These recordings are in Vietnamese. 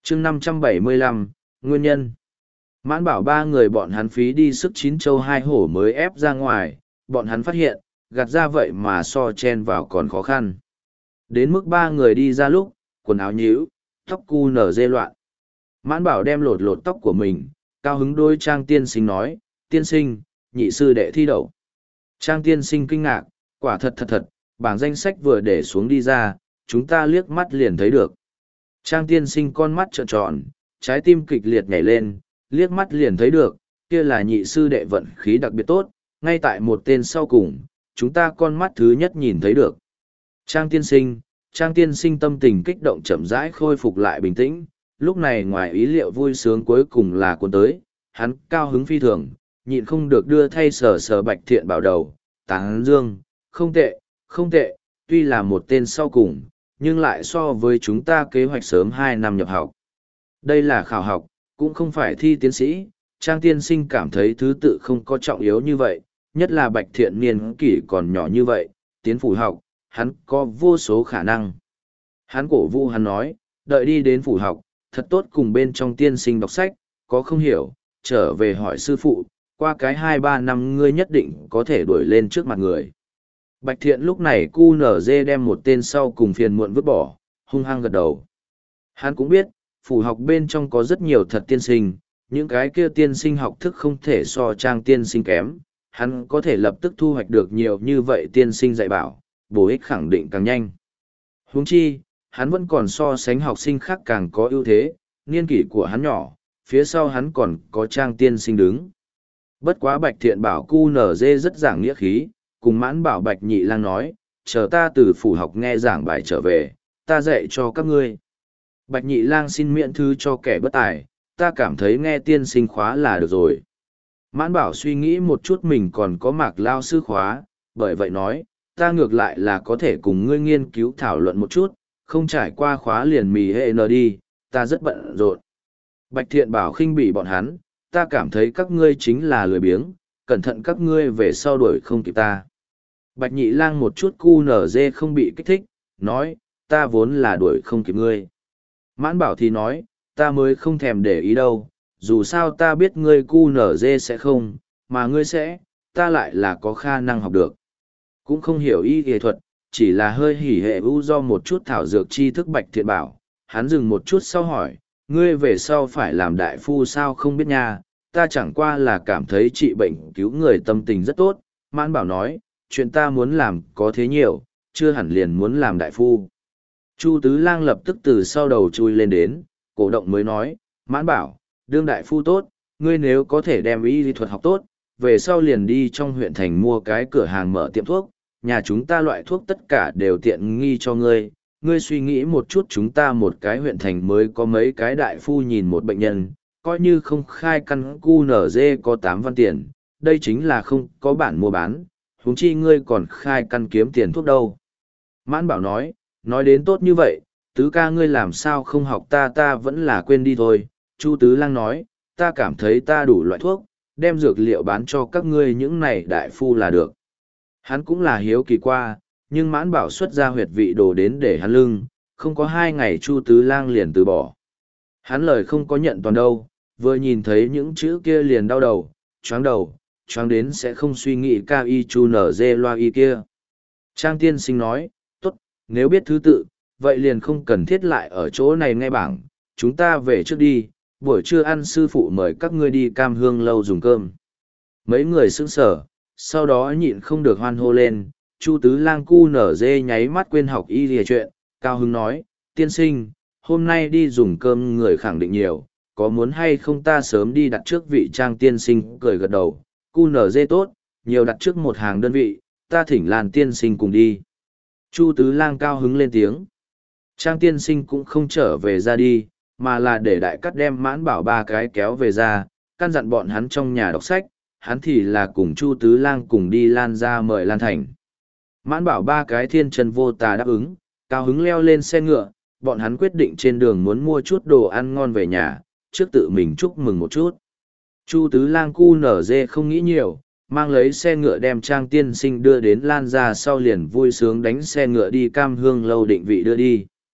chương 575, nguyên nhân. Mãn bảo ba người bọn hắn phí đi sức chín châu hai hổ mới ép ra ngoài, bọn hắn phát hiện, gạt ra vậy mà so chen vào còn khó khăn. Đến mức ba người đi ra lúc, quần áo nhíu, tóc cu nở dê loạn. Mãn bảo đem lột lột tóc của mình, cao hứng đôi Trang tiên sinh nói, tiên sinh, nhị sư đệ thi đậu. Trang tiên sinh kinh ngạc, quả thật, bảng danh sách vừa để xuống đi ra, chúng ta liếc mắt liền thấy được. Trang tiên sinh con mắt trợn tròn, trái tim kịch liệt nhảy lên, liếc mắt liền thấy được, kia là nhị sư đệ vận khí đặc biệt tốt, ngay tại một tên sau cùng, chúng ta con mắt thứ nhất nhìn thấy được. Trang tiên sinh tâm tình kích động chậm rãi khôi phục lại bình tĩnh, lúc này ngoài ý liệu vui sướng cuối cùng là cuốn tới, hắn cao hứng phi thường, nhịn không được đưa thay sờ sờ Bạch Thiện Bảo đầu, tán dương, không tệ, tuy là một tên sau cùng, nhưng lại so với chúng ta kế hoạch sớm 2 năm nhập học. Đây là khảo học, cũng không phải thi tiến sĩ, Trang tiên sinh cảm thấy thứ tự không có trọng yếu như vậy, nhất là Bạch Thiện niên kỷ còn nhỏ như vậy, tiến phủ học, hắn có vô số khả năng. Hắn cổ vũ hắn nói, đợi đi đến phủ học, thật tốt cùng bên trong tiên sinh đọc sách, có không hiểu, trở về hỏi sư phụ, qua cái 2-3 năm ngươi nhất định có thể đuổi lên trước mặt người. Bạch Thiện lúc này cu nở dê đem một tên sau cùng phiền muộn vứt bỏ, hung hăng gật đầu. Hắn cũng biết, phủ học bên trong có rất nhiều thật tiên sinh, những cái kia tiên sinh học thức không thể so Trang tiên sinh kém, hắn có thể lập tức thu hoạch được nhiều như vậy tiên sinh dạy bảo, bổ ích khẳng định càng nhanh. Huống chi, hắn vẫn còn so sánh học sinh khác càng có ưu thế, niên kỷ của hắn nhỏ, phía sau hắn còn có Trang tiên sinh đứng. Bất quá Bạch Thiện bảo cu nở dê rất giảng nghĩa khí, cùng Mãn bảo Bạch Nhị Lang nói, chờ ta từ phủ học nghe giảng bài trở về, ta dạy cho các ngươi. Bạch Nhị Lang xin miễn thư cho kẻ bất tài, ta cảm thấy nghe tiên sinh khóa là được rồi. Mãn bảo suy nghĩ một chút mình còn có Mạc lao sư khóa, bởi vậy nói, ta ngược lại là có thể cùng ngươi nghiên cứu thảo luận một chút, không trải qua khóa liền mì hệ nờ đi, ta rất bận rộn. Bạch Thiện bảo khinh bỉ bọn hắn, ta cảm thấy các ngươi chính là lười biếng, cẩn thận các ngươi về sau đuổi không kịp ta. Bạch Nhị Lang một chút cu nở dê không bị kích thích, nói, ta vốn là đuổi không kịp ngươi. Mãn bảo thì nói, ta mới không thèm để ý đâu, dù sao ta biết ngươi cu nở dê sẽ không, mà ngươi sẽ, ta lại là có khả năng học được. Cũng không hiểu y nghệ thuật, chỉ là hơi hỉ hệ u do một chút thảo dược tri thức Bạch Thiện bảo. Hắn dừng một chút sau hỏi, ngươi về sau phải làm đại phu sao không biết nha, ta chẳng qua là cảm thấy trị bệnh cứu người tâm tình rất tốt. Mãn bảo nói, chuyện ta muốn làm có thế nhiều, chưa hẳn liền muốn làm đại phu. Chu Tứ Lang lập tức từ sau đầu chui lên đến, cổ động mới nói, Mãn bảo, đương đại phu tốt, ngươi nếu có thể đem y lý thuật học tốt, về sau liền đi trong huyện thành mua cái cửa hàng mở tiệm thuốc, nhà chúng ta loại thuốc tất cả đều tiện nghi cho ngươi. Ngươi suy nghĩ một chút, chúng ta một cái huyện thành mới có mấy cái đại phu nhìn một bệnh nhân, coi như không khai căn cu nở dê có 8 văn tiền, đây chính là không có bản mua bán, huống chi ngươi còn khai căn kiếm tiền thuốc đâu. Mãn bảo nói đến tốt như vậy, Tứ ca ngươi làm sao không học ta vẫn là quên đi thôi. Chu Tứ Lang nói, ta cảm thấy ta đủ loại thuốc, đem dược liệu bán cho các ngươi những này đại phu là được. Hắn cũng là hiếu kỳ qua, nhưng Mãn bảo xuất ra huyệt vị đồ đến để hắn lưng, không có 2 ngày Chu Tứ Lang liền từ bỏ. Hắn lời không có nhận toàn đâu, vừa nhìn thấy những chữ kia liền đau đầu, choáng đến sẽ không suy nghĩ ca y chu nở dê loa y kia. Trang tiên sinh nói, tốt, nếu biết thứ tự, vậy liền không cần thiết lại ở chỗ này nghe bảng, chúng ta về trước đi, buổi trưa ăn sư phụ mời các ngươi đi Cam Hương lâu dùng cơm. Mấy người sững sờ, sau đó nhịn không được hoan hô lên, Chu Tứ Lang cu nở dê nháy mắt quên học y lìa chuyện, cao hứng nói, tiên sinh, hôm nay đi dùng cơm người khẳng định nhiều, có muốn hay không ta sớm đi đặt trước vị. Trang tiên sinh cười gật đầu, cu nở dê tốt, nhiều đặt trước một hàng đơn vị, ta thỉnh Lan tiên sinh cùng đi. Chu Tứ Lang cao hứng lên tiếng. Trang tiên sinh cũng không trở về ra đi, mà là để đại cắt đem Mãn bảo 3 cái kéo về ra, căn dặn bọn hắn trong nhà đọc sách, hắn thì là cùng Chu Tứ Lang cùng đi Lan ra mời Lan Thành. Mãn bảo 3 cái thiên chân vô tà đáp ứng, cao hứng leo lên xe ngựa, bọn hắn quyết định trên đường muốn mua chút đồ ăn ngon về nhà, trước tự mình chúc mừng một chút. Chu Tứ Lang cu nở dê không nghĩ nhiều, mang lấy xe ngựa đem Trang tiên sinh đưa đến Lan ra sau liền vui sướng đánh xe ngựa đi Cam Hương lâu định vị đưa đi.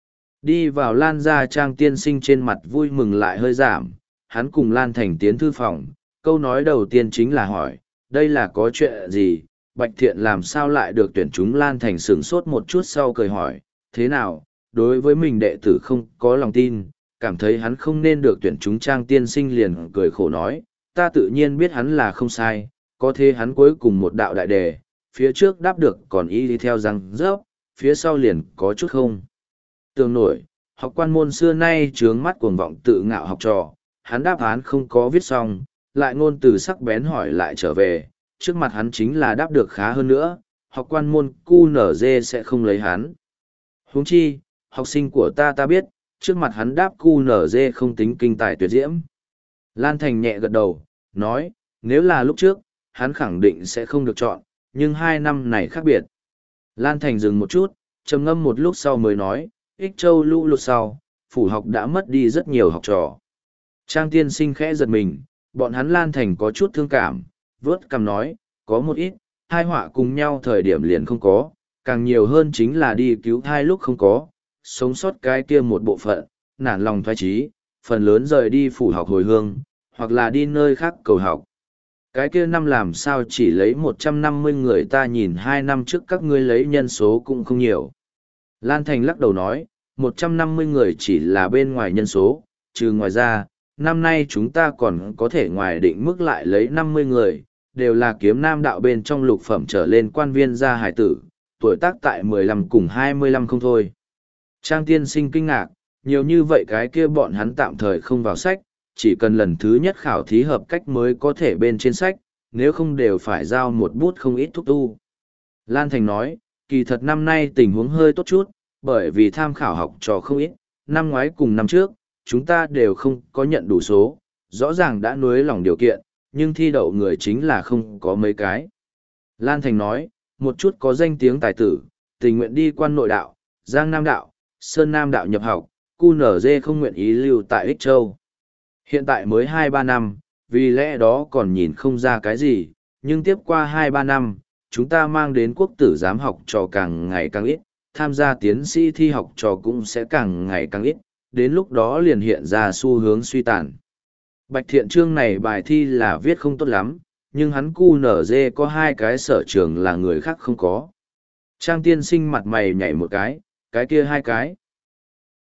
Đi vào Lan gia, Trang tiên sinh trên mặt vui mừng lại hơi giảm, hắn cùng Lan Thành tiến thư phòng, câu nói đầu tiên chính là hỏi, đây là có chuyện gì, Bạch Thiện làm sao lại được tuyển chúng. Lan Thành sửng sốt một chút sau cười hỏi, thế nào, đối với mình đệ tử không có lòng tin, cảm thấy hắn không nên được tuyển chúng. Trang tiên sinh liền cười khổ nói, ta tự nhiên biết hắn là không sai, có thế hắn cuối cùng một đạo đại đề, phía trước đáp được còn y đi theo răng rớp, phía sau liền có chút không tường nổi. Học quan môn xưa nay trướng mắt cuồng vọng tự ngạo học trò, hắn đáp án không có viết xong, lại ngôn từ sắc bén hỏi lại trở về, trước mặt hắn chính là đáp được khá hơn nữa, học quan môn QNZ sẽ không lấy hắn. Huống chi, học sinh của ta biết, trước mặt hắn đáp QNZ không tính kinh tài tuyệt diễm. Lan Thành nhẹ gật đầu, nói, nếu là lúc trước, hắn khẳng định sẽ không được chọn, nhưng 2 năm này khác biệt. Lan Thành dừng một chút, trầm ngâm một lúc sau mới nói, Ích Châu lũ lụt sau, phủ học đã mất đi rất nhiều học trò. Trang tiên sinh khẽ giật mình, bọn hắn Lan Thành có chút thương cảm, vớt cằm nói, có một ít, hai họa cùng nhau thời điểm liền không có, càng nhiều hơn chính là đi cứu thai lúc không có, sống sót cái kia một bộ phận, nản lòng thoái chí, phần lớn rời đi phủ học hồi hương, hoặc là đi nơi khác cầu học. Cái kia năm làm sao chỉ lấy 150 người, ta nhìn 2 năm trước các ngươi lấy nhân số cũng không nhiều. Lan Thành lắc đầu nói, 150 người chỉ là bên ngoài nhân số, trừ ngoài ra, năm nay chúng ta còn có thể ngoài định mức lại lấy 50 người, đều là kiếm nam đạo bên trong lục phẩm trở lên quan viên gia hải tử, tuổi tác tại 15 cùng 25 không thôi. Trang tiên sinh kinh ngạc, nhiều như vậy cái kia bọn hắn tạm thời không vào sách, chỉ cần lần thứ nhất khảo thí hợp cách mới có thể bên trên sách, nếu không đều phải giao một bút không ít thúc tu. Lan Thành nói, kỳ thật năm nay tình huống hơi tốt chút, bởi vì tham khảo học trò không ít, năm ngoái cùng năm trước, chúng ta đều không có nhận đủ số, rõ ràng đã nuối lòng điều kiện, nhưng thi đậu người chính là không có mấy cái. Lan Thành nói, một chút có danh tiếng tài tử, tình nguyện đi quan nội đạo, Giang Nam đạo, Sơn Nam đạo nhập học, QNZ không nguyện ý lưu tại Ích Châu. Hiện tại mới 2-3 năm, vì lẽ đó còn nhìn không ra cái gì, nhưng tiếp qua 2-3 năm, chúng ta mang đến quốc tử giám học trò càng ngày càng ít, tham gia tiến sĩ thi học trò cũng sẽ càng ngày càng ít, đến lúc đó liền hiện ra xu hướng suy tàn. Bạch Thiện chương này bài thi là viết không tốt lắm, nhưng hắn QNZ có 2 cái sở trường là người khác không có. Trang tiên sinh mặt mày nhảy một cái kia 2 cái.